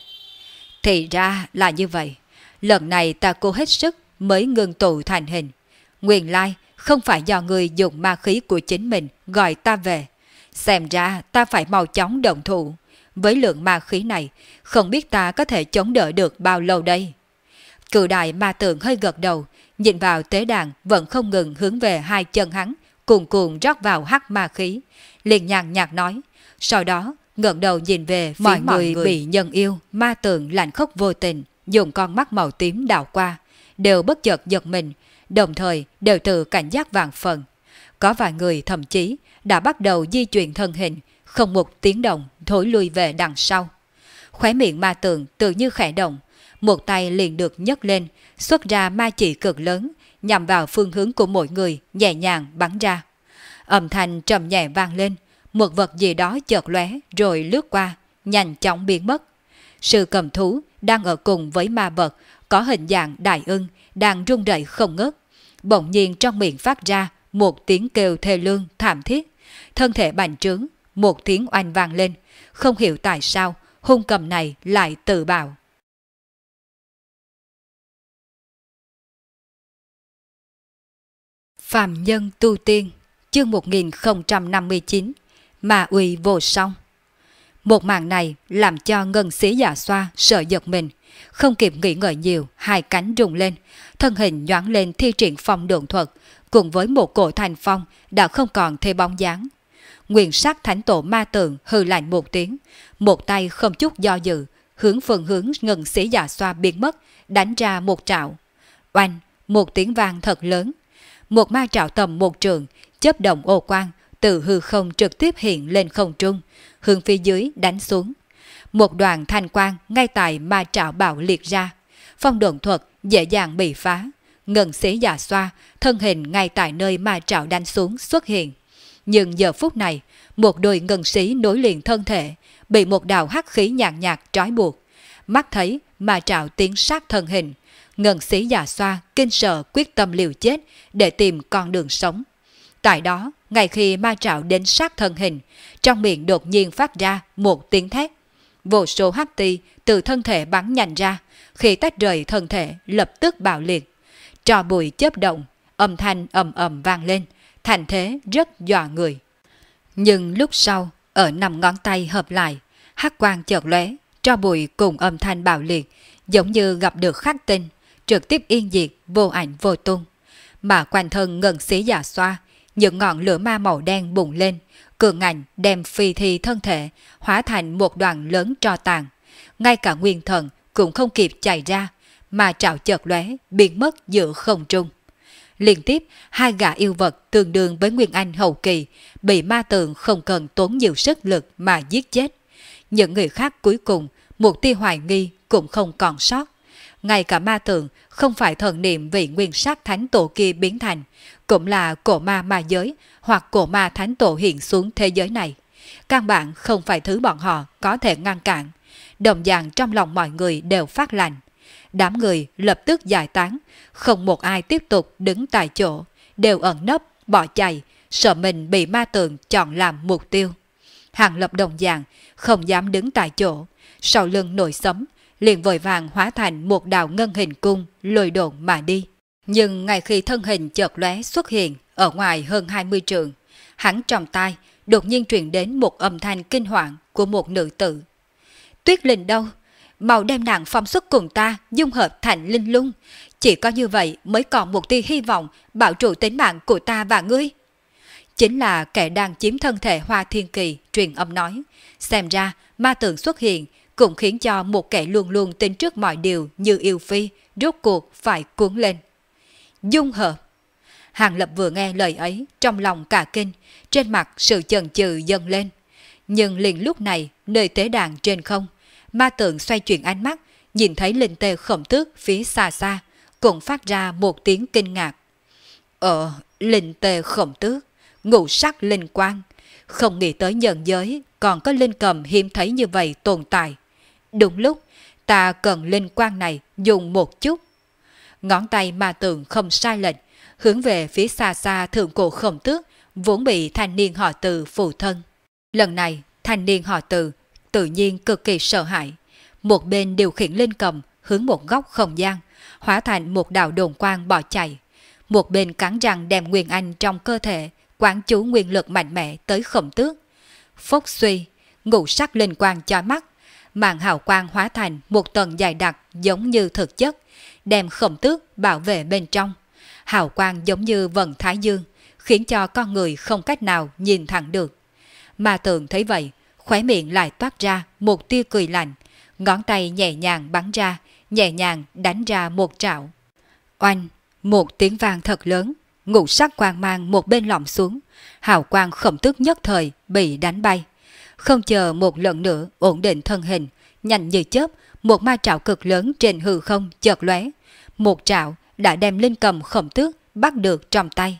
Thì ra là như vậy. Lần này ta cố hết sức mới ngưng tụ thành hình. Nguyên lai không phải do ngươi dùng ma khí của chính mình gọi ta về. Xem ra ta phải mau chóng động thủ. Với lượng ma khí này, không biết ta có thể chống đỡ được bao lâu đây. Cự đại ma tượng hơi gật đầu, nhìn vào tế đàn vẫn không ngừng hướng về hai chân hắn, cuồn cuộn rót vào hắc ma khí. Liền nhàn nhạt nói, sau đó ngẩng đầu nhìn về phía mọi người bị nhân yêu, ma tượng lạnh khốc vô tình, dùng con mắt màu tím đảo qua, đều bất chợt giật mình, đồng thời đều tự cảnh giác vạn phần. Có vài người thậm chí đã bắt đầu di chuyển thân hình, không một tiếng động thối lui về đằng sau. Khóe miệng ma tượng tự như khẽ động, một tay liền được nhấc lên, xuất ra ma chỉ cực lớn, nhằm vào phương hướng của mỗi người, nhẹ nhàng bắn ra. Âm thanh trầm nhẹ vang lên, một vật gì đó chợt lóe rồi lướt qua, nhanh chóng biến mất. Sư cầm thú đang ở cùng với ma vật, có hình dạng đại ưng, đang rung rẩy không ngớt. Bỗng nhiên trong miệng phát ra một tiếng kêu thê lương thảm thiết, thân thể bành trướng, một tiếng oanh vang lên. Không hiểu tại sao hung cầm này lại tự bạo. Phàm nhân tu tiên, chương 1059, ma uy vô song. Một màn này làm cho Ngân Sĩ Dạ Xoa sợ giật mình, không kịp nghĩ ngợi nhiều, hai cánh rung lên, thân hình nhoáng lên thi triển phong độn thuật, cùng với một cổ thành phong đã không còn thấy bóng dáng. Nguyên Sắc Thánh Tổ ma tượng hừ lạnh một tiếng, một tay không chút do dự, hướng phương hướng Ngân Sĩ Dạ Xoa biến mất, đánh ra một trảo. Oanh, một tiếng vang thật lớn. Một ma trảo tầm một trường, chớp động ô quang, từ hư không trực tiếp hiện lên không trung, hướng phía dưới đánh xuống. Một đoàn thanh quang ngay tại ma trảo bạo liệt ra, phong độn thuật dễ dàng bị phá. Ngân Sĩ Dạ Xoa, thân hình ngay tại nơi ma trảo đánh xuống xuất hiện. Nhưng giờ phút này, một đôi ngân sĩ nối liền thân thể, bị một đạo hắc khí nhàn nhạt trói buộc. Mắt thấy ma trảo tiến sát thân hình, Ngân Sĩ Dạ Xoa kinh sợ quyết tâm liều chết để tìm con đường sống. Tại đó, ngay khi ma trảo đến sát thân hình, trong miệng đột nhiên phát ra một tiếng thét. Vô số hắc ti từ thân thể bắn nhanh ra, khi tách rời thân thể lập tức bạo liệt. Tro bụi chớp động, âm thanh ầm ầm vang lên, thành thế rất dọa người. Nhưng lúc sau, ở 5 ngón tay hợp lại, hắc quang chợt lóe, tro bụi cùng âm thanh bạo liệt, giống như gặp được khắc tinh, trực tiếp yên diệt, vô ảnh vô tung. Mà quanh thân Ngân Sĩ Dạ Xoa, những ngọn lửa ma màu đen bùng lên, cường ngạnh đem phi thi thân thể hóa thành một đoàn lớn tro tàn. Ngay cả nguyên thần cũng không kịp chạy ra, mà trảo chợt lóe biến mất giữa không trung. Liên tiếp, hai gã yêu vật tương đương với Nguyên Anh hậu kỳ bị ma tượng không cần tốn nhiều sức lực mà giết chết. Những người khác cuối cùng, một tia hoài nghi cũng không còn sót. Ngay cả ma tượng không phải thần niệm vị nguyên sát thánh tổ kia biến thành, cũng là cổ ma ma giới hoặc cổ ma thánh tổ hiện xuống thế giới này. Căn bản không phải thứ bọn họ có thể ngăn cản. Đồng dạng trong lòng mọi người đều phát lạnh. Đám người lập tức giải tán, không một ai tiếp tục đứng tại chỗ, đều ẩn nấp, bỏ chạy, sợ mình bị ma tượng chọn làm mục tiêu. Hàng Lập đồng dạng không dám đứng tại chỗ, sau lưng nổi sấm, liền vội vàng hóa thành một đạo ngân hình cung lôi độn mà đi. Nhưng ngay khi thân hình chợt lóe xuất hiện ở ngoài hơn 20 trượng, hắn trong tai đột nhiên truyền đến một âm thanh kinh hoàng của một nữ tử. Tuyết Linh đâu? Mau đem nàng phóng xuất cùng ta dung hợp thành linh lung. Chỉ có như vậy mới còn một tia hy vọng bảo trụ tính mạng của ta và ngươi. Chính là kẻ đang chiếm thân thể Hoa Thiên Kỳ truyền âm nói. Xem ra ma tượng xuất hiện cũng khiến cho một kẻ luôn luôn tính trước mọi điều như yêu phi rốt cuộc phải cuốn lên. Dung hợp. Hàng Lập vừa nghe lời ấy trong lòng cả kinh, trên mặt sự chần chừ dâng lên. Nhưng liền lúc này nơi tế đàn trên không, ma tượng xoay chuyển ánh mắt, nhìn thấy linh tê khổng tước phía xa xa, cũng phát ra một tiếng kinh ngạc. Linh tê khổng tước, ngũ sắc linh quang, không nghĩ tới nhân giới còn có linh cầm hiếm thấy như vậy tồn tại. Đúng lúc, ta cần linh quang này dùng một chút. Ngón tay ma tượng không sai lệch, hướng về phía xa xa thượng cổ khổng tước, vốn bị thanh niên họ Từ phụ thân. Lần này, thanh niên họ Từ tự nhiên cực kỳ sợ hãi. Một bên điều khiển linh cầm hướng một góc không gian, hóa thành một đạo đồn quang bỏ chạy. Một bên cắn răng đem nguyên anh trong cơ thể, quán chú nguyên lực mạnh mẽ tới khổng tước. Phốc suy, ngũ sắc linh quang chói mắt, màn hào quang hóa thành một tầng dày đặc giống như thực chất, đem khổng tước bảo vệ bên trong. Hào quang giống như vầng thái dương, khiến cho con người không cách nào nhìn thẳng được. Ma tượng thấy vậy, khóe miệng lại toát ra một tia cười lạnh, ngón tay nhẹ nhàng bắn ra, nhẹ nhàng đánh ra một trảo. Oanh, một tiếng vang thật lớn, ngũ sắc quang mang một bên lỏng xuống, hào quang khổng tước nhất thời bị đánh bay. Không chờ một lần nữa ổn định thân hình, nhanh như chớp, một ma trảo cực lớn trên hư không chợt lóe, một trảo đã đem linh cầm khổng tước bắt được trong tay.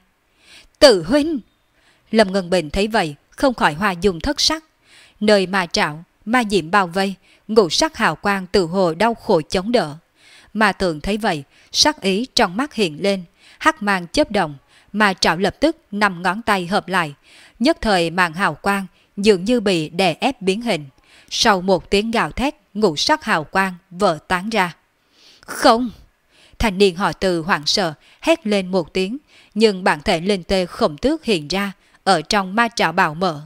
Tự huynh! Lâm Ngân Bình thấy vậy, không khỏi hoa dung thất sắc. Nơi ma trảo, ma diệm bao vây, ngũ sắc hào quang từ hồ đau khổ chống đỡ. Ma tượng thấy vậy, sắc ý trong mắt hiện lên, hắc mang chớp động, ma trảo lập tức 5 ngón tay hợp lại, nhất thời màn hào quang dường như bị đè ép biến hình. Sau một tiếng gào thét, ngũ sắc hào quang vỡ tán ra. Không! Thanh niên họ Từ hoảng sợ, hét lên một tiếng, nhưng bản thể linh tê khổng tước hiện ra, ở trong ma trảo bào mở.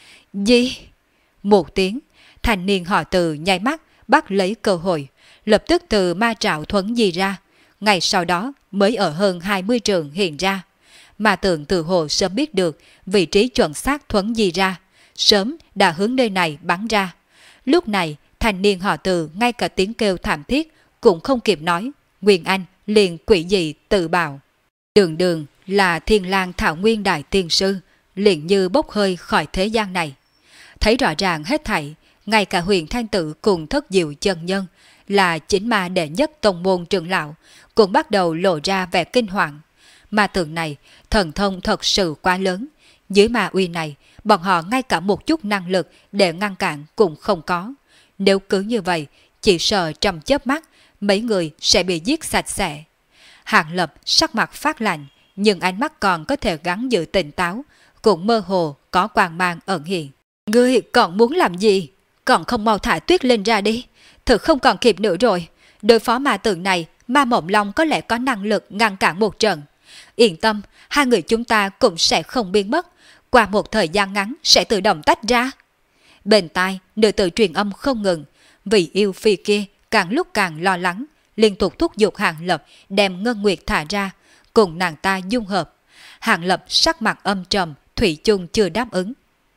Gì? Một tiếng, thanh niên họ Từ nháy mắt, bắt lấy cơ hội, lập tức từ ma trảo thuấn di ra, ngày sau đó mới ở hơn 20 trường hiện ra. Ma tượng từ hồ sớm biết được vị trí chuẩn xác thuấn di ra, sớm đã hướng nơi này bắn ra. Lúc này, thanh niên họ Từ ngay cả tiếng kêu thảm thiết cũng không kịp nói, Nguyên Anh liền quỷ dị tự bào. Đường đường là Thiên Lang Thảo Nguyên Đại Tiên Sư, liền như bốc hơi khỏi thế gian này. Thấy rõ ràng hết thảy, ngay cả Huyền Thanh Tử cùng Thất Diệu chân nhân là chính ma đệ nhất tông môn trưởng lão cũng bắt đầu lộ ra vẻ kinh hoàng. Ma tượng này thần thông thật sự quá lớn, dưới ma uy này bọn họ ngay cả một chút năng lực để ngăn cản cũng không có. Nếu cứ như vậy, chỉ sợ trong chớp mắt mấy người sẽ bị giết sạch sẽ. Hàng Lập sắc mặt phát lạnh, nhưng ánh mắt còn có thể gắng giữ tỉnh táo, cũng mơ hồ có quang mang ẩn hiện. Ngươi còn muốn làm gì? Còn không mau thả Tuyết Linh ra đi, thực không còn kịp nữa rồi. Đối phó ma tượng này, Ma Mộng Long có lẽ có năng lực ngăn cản một trận. Yên tâm, hai người chúng ta cũng sẽ không biến mất, qua một thời gian ngắn sẽ tự động tách ra. Bên tai, nữ tử truyền âm không ngừng, vì yêu phi kia càng lúc càng lo lắng, liên tục thúc giục Hàng Lập đem Ngân Nguyệt thả ra, cùng nàng ta dung hợp. Hàng Lập sắc mặt âm trầm, thủy chung chưa đáp ứng.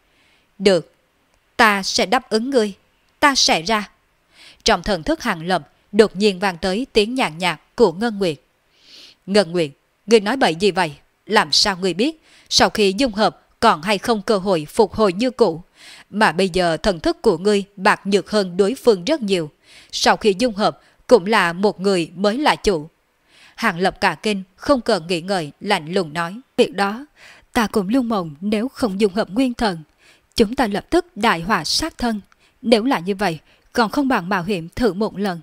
Được, ta sẽ đáp ứng ngươi, ta sẽ ra. Trong thần thức Hàng Lập đột nhiên vang tới tiếng nhàn nhạt của Ngân Nguyệt. Ngân Nguyệt, ngươi nói bậy gì vậy? Làm sao ngươi biết sau khi dung hợp còn hay không cơ hội phục hồi như cũ? Mà bây giờ thần thức của ngươi bạc nhược hơn đối phương rất nhiều. Sau khi dung hợp cũng là một người mới là chủ. Hàng Lập cả kinh, không cần nghĩ ngợi, lạnh lùng nói. Việc đó, ta cũng luôn mộng nếu không dung hợp nguyên thần. Chúng ta lập tức đại họa sát thân. Nếu là như vậy, còn không bằng mạo hiểm thử một lần.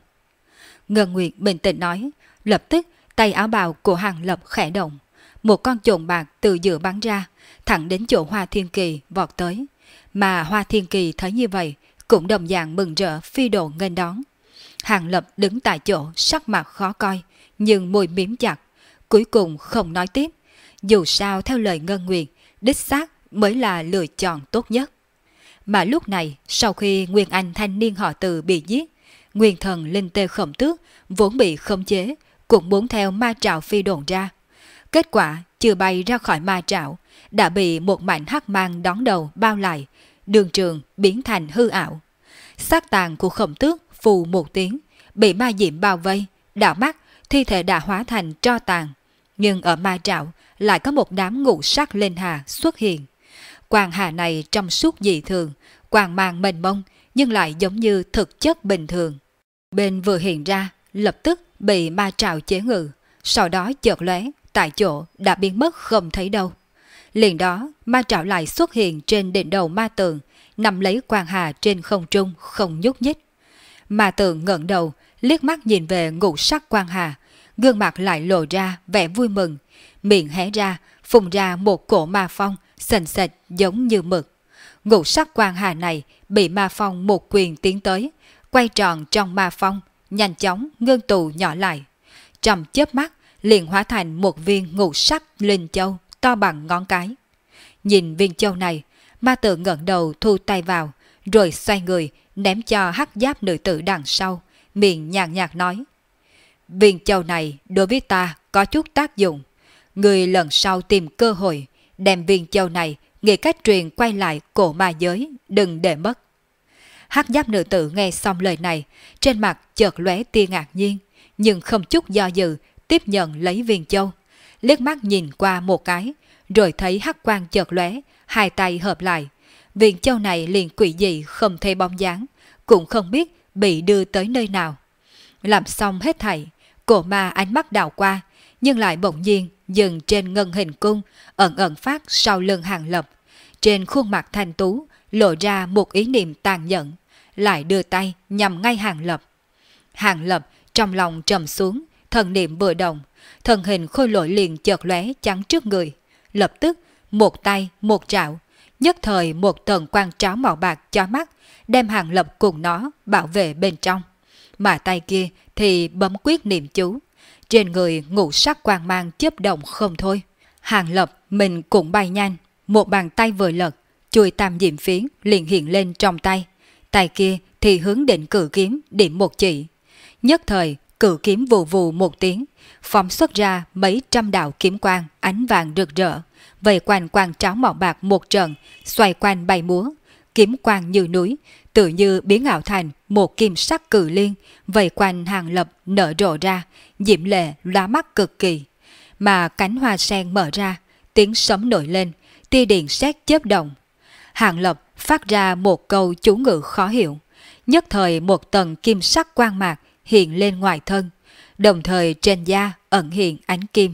Ngân Nguyệt bình tĩnh nói, lập tức tay áo bào của Hàng Lập khẽ động. Một con trồn bạc từ giữa bắn ra, thẳng đến chỗ Hoa Thiên Kỳ vọt tới. Mà Hoa Thiên Kỳ thấy như vậy, cũng đồng dạng mừng rỡ phi độ nghênh đón. Hàng Lập đứng tại chỗ sắc mặt khó coi, nhưng môi miếm chặt, cuối cùng không nói tiếp. Dù sao theo lời Ngân Nguyệt, đích xác mới là lựa chọn tốt nhất. Mà lúc này, sau khi Nguyên Anh thanh niên họ Từ bị giết, nguyên thần linh tê Khổng Tước vốn bị khống chế, cũng muốn theo ma trảo phi đồn ra. Kết quả chưa bay ra khỏi ma trảo, đã bị một mảnh hắc mang đón đầu bao lại, đường trường biến thành hư ảo. Xác tàn của Khổng Tước phù một tiếng, bị ma diệm bao vây, đảo mắt thi thể đã hóa thành tro tàn. Nhưng ở ma trảo lại có một đám ngũ sắc linh hà xuất hiện. Quang hà này trong suốt dị thường, quang mang mênh mông, nhưng lại giống như thực chất bình thường. Bên vừa hiện ra, lập tức bị ma trảo chế ngự, sau đó chợt lóe, tại chỗ đã biến mất không thấy đâu. Liền đó, ma trảo lại xuất hiện trên đỉnh đầu ma tượng, nằm lấy quang hà trên không trung, không nhúc nhích. Ma tượng ngẩng đầu, liếc mắt nhìn về ngũ sắc quang hà, gương mặt lại lộ ra vẻ vui mừng, miệng hé ra, phun ra một cổ ma phong, sền sệt giống như mực. Ngũ sắc quang hà này bị ma phong một quyền tiến tới, quay tròn trong ma phong, nhanh chóng ngưng tụ nhỏ lại. Trong chớp mắt, liền hóa thành một viên ngũ sắc linh châu to bằng ngón cái. Nhìn viên châu này, ma tử ngẩng đầu thu tay vào, rồi xoay người ném cho hắc giáp nữ tử đằng sau, miệng nhàn nhạt nói. Viên châu này đối với ta có chút tác dụng. Người lần sau tìm cơ hội, đem viên châu này nghĩ cách truyền quay lại cổ ma giới, đừng để mất. Hắc giáp nữ tử nghe xong lời này, trên mặt chợt lóe tia ngạc nhiên, nhưng không chút do dự, tiếp nhận lấy viên châu. Liếc mắt nhìn qua một cái, rồi thấy hắc quang chợt lóe, hai tay hợp lại. Viên châu này liền quỷ dị không thấy bóng dáng, cũng không biết bị đưa tới nơi nào. Làm xong hết thảy, cổ ma ánh mắt đảo qua, nhưng lại bỗng nhiên dừng trên ngân hình cung, ẩn ẩn phát sau lưng Hàng Lập. Trên khuôn mặt thanh tú lộ ra một ý niệm tàn nhẫn, lại đưa tay nhằm ngay Hàng Lập. Hàng Lập trong lòng trầm xuống, thần niệm vừa động, thần hình khôi lỗi liền chợt lóe chắn trước người. Lập tức một tay một trảo, nhất thời một tầng quang tráo màu bạc chói mắt, đem Hàng Lập cùng nó bảo vệ bên trong. Mà tay kia thì bấm quyết niệm chú, trên người ngũ sắc quang mang chớp động không thôi. Hàng Lập mình cũng bay nhanh, một bàn tay vừa lật, chuôi tam diệm phiến liền hiện lên trong tay. Tay kia thì hướng định cử kiếm điểm một chỉ. Nhất thời cử kiếm vù vù một tiếng, phóng xuất ra mấy trăm đạo kiếm quang ánh vàng rực rỡ, vây quanh quang tráo màu bạc một trận, xoay quanh bay múa, kiếm quang như núi, tự như biến ảo thành một kim sắc cử liên, vây quanh Hàng Lập nở rộ ra, diễm lệ lóa mắt cực kỳ. Mà cánh hoa sen mở ra, tiếng sấm nổi lên, tia điện sét chớp động. Hàng Lập phát ra một câu chú ngữ khó hiểu, nhất thời một tầng kim sắc quang mạc hiện lên ngoài thân, đồng thời trên da ẩn hiện ánh kim.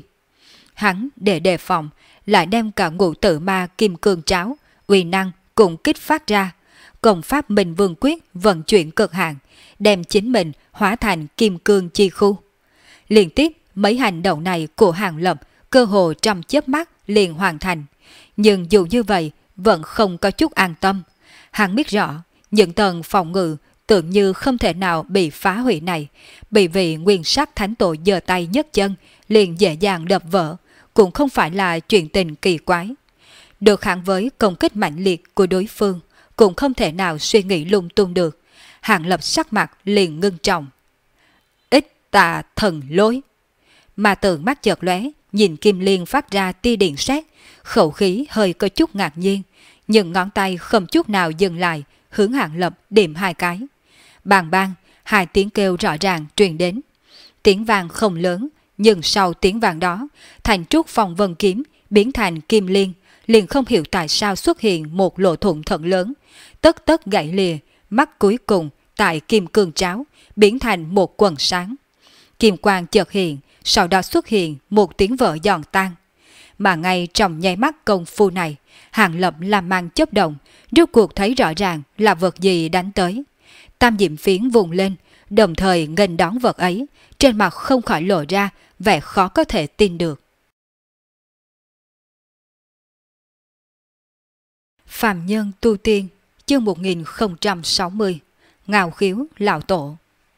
Hắn để đề phòng, lại đem cả ngũ tử ma kim cương tráo, uy năng cũng kích phát ra. Công pháp Minh Vương Quyết vận chuyển cực hạn, đem chính mình hóa thành kim cương chi khu. Liên tiếp mấy hành động này của Hàng Lập cơ hồ trong chớp mắt liền hoàn thành. Nhưng dù như vậy vẫn không có chút an tâm. Hắn biết rõ những tầng phòng ngự tưởng như không thể nào bị phá hủy này, bị vị nguyên sắc thánh tổ giơ tay nhấc chân liền dễ dàng đập vỡ, cũng không phải là chuyện tình kỳ quái. Được kháng với công kích mạnh liệt của đối phương, cũng không thể nào suy nghĩ lung tung được. Hàng Lập sắc mặt liền ngưng trọng. Ít tà thần lối. Mà tượng mắt chợt lóe, nhìn kim liên phát ra tia điện sét, khẩu khí hơi có chút ngạc nhiên, nhưng ngón tay không chút nào dừng lại, hướng Hàng Lập điểm 2 cái. Bang bang, 2 tiếng kêu rõ ràng truyền đến. Tiếng vang không lớn, nhưng sau tiếng vang đó, thành trúc phong vân kiếm biến thành kim liên, liền không hiểu tại sao xuất hiện một lỗ thủng thật lớn, tất tất gãy lìa, mắt cuối cùng tại kim cương tráo biến thành một quần sáng. Kim quang chợt hiện, sau đó xuất hiện một tiếng vỡ giòn tan. Mà ngay trong nháy mắt công phu này, Hàng Lập làm mang chớp động, rốt cuộc thấy rõ ràng là vật gì đánh tới. Tam diệm phiến vùng lên, đồng thời nghênh đón vật ấy, trên mặt không khỏi lộ ra vẻ khó có thể tin được. Phàm Nhân Tu Tiên, chương 1060, Ngao Khiếu Lão Tổ.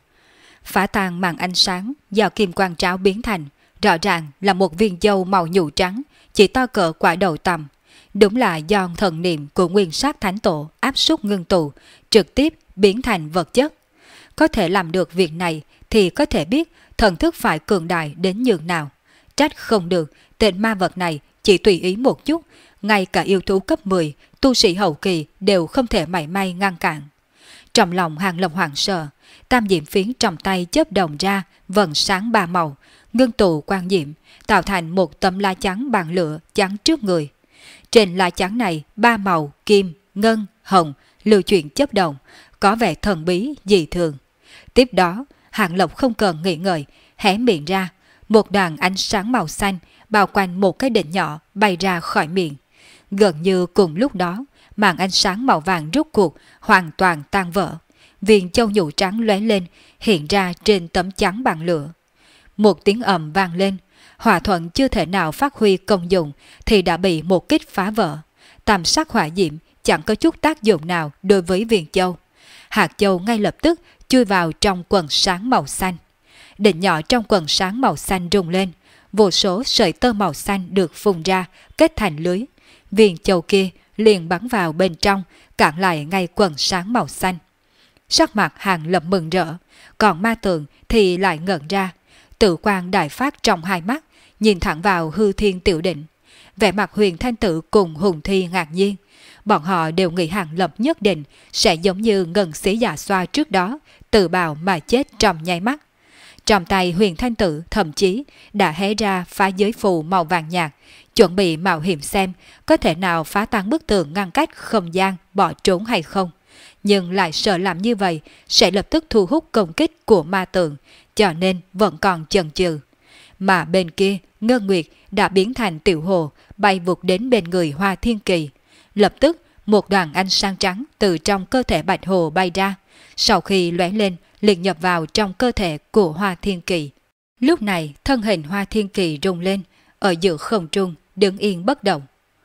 Phá tan màn ánh sáng do kim quang tráo biến thành, rõ ràng là một viên châu màu nhũ trắng, chỉ to cỡ quả đậu tầm. Đúng là do thần niệm của Nguyên Sát Thánh Tổ áp suất ngưng tụ, trực tiếp biến thành vật chất. Có thể làm được việc này thì có thể biết thần thức phải cường đại đến nhường nào. Trách không được, tên ma vật này chỉ tùy ý một chút, ngay cả yêu thú cấp 10, tu sĩ hậu kỳ đều không thể mảy may ngăn cản. Trong lòng Hàng Lập hoảng sợ, tam diệm phiến trong tay chớp đồng ra, vầng sáng 3 màu, ngưng tụ quang diệm, tạo thành một tấm lá chắn bằng lửa chắn trước người. Trên lá chắn này 3 màu kim, ngân, hồng lưu chuyển chớp động, có vẻ thần bí dị thường. Tiếp đó, Hàng Lập không cần nghĩ ngợi, hé miệng ra, một đoàn ánh sáng màu xanh bao quanh một cái đỉnh nhỏ bay ra khỏi miệng. Gần như cùng lúc đó, màn ánh sáng màu vàng rút cuộc hoàn toàn tan vỡ. Viên châu nhũ trắng lóe lên, hiện ra trên tấm chắn bằng lửa. Một tiếng ầm vang lên, hỏa thuận chưa thể nào phát huy công dụng thì đã bị một kích phá vỡ. Tam sắc hỏa diệm chẳng có chút tác dụng nào đối với viên châu. Hạt châu ngay lập tức chui vào trong quần sáng màu xanh. Đỉnh nhỏ trong quần sáng màu xanh rung lên, vô số sợi tơ màu xanh được phun ra, kết thành lưới. Viên châu kia liền bắn vào bên trong, cản lại ngay quần sáng màu xanh. Sắc mặt Hàng Lập mừng rỡ, còn ma tượng thì lại ngẩn ra, tự quang đại phát trong hai mắt, nhìn thẳng vào hư thiên tiểu định. Vẻ mặt Huyền Thanh Tử cùng Hùng Thi ngạc nhiên, bọn họ đều nghĩ Hàng Lập nhất định sẽ giống như Ngân Sĩ Dạ Xoa trước đó, tự bào mà chết trong nháy mắt. Trong tay Huyền Thanh Tử thậm chí đã hé ra phá giới phù màu vàng nhạt, chuẩn bị mạo hiểm xem có thể nào phá tan bức tường ngăn cách không gian bỏ trốn hay không. Nhưng lại sợ làm như vậy sẽ lập tức thu hút công kích của ma tượng, cho nên vẫn còn chần chừ. Mà bên kia, Ngân Nguyệt đã biến thành tiểu hồ, bay vụt đến bên người Hoa Thiên Kỳ. Lập tức, một đoàn ánh sáng trắng từ trong cơ thể Bạch Hồ bay ra, sau khi lóe lên liền nhập vào trong cơ thể của Hoa Thiên Kỳ. Lúc này, thân hình Hoa Thiên Kỳ rung lên, ở giữa không trung, đứng yên bất động.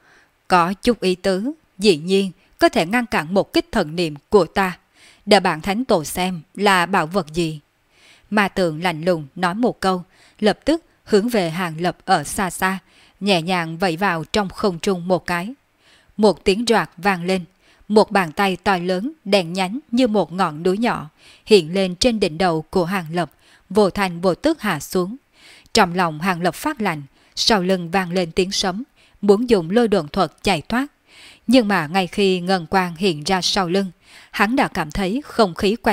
Có chút ý tứ, dĩ nhiên có thể ngăn cản một kích thần niệm của ta. Để bạn Thánh Tổ xem là bảo vật gì. Ma tượng lạnh lùng nói một câu, lập tức hướng về Hàng Lập ở xa xa, nhẹ nhàng vẫy vào trong không trung một cái. Một tiếng roạt vang lên, một bàn tay to lớn đèn nhánh như một ngọn núi nhỏ hiện lên trên đỉnh đầu của Hàng Lập, vô thành vô tức hạ xuống. Trong lòng Hàng Lập phát lạnh, sau lưng vang lên tiếng sấm, muốn dùng lôi độn thuật chạy thoát. Nhưng mà ngay khi ngân quang hiện ra sau lưng, hắn đã cảm thấy không khí quanh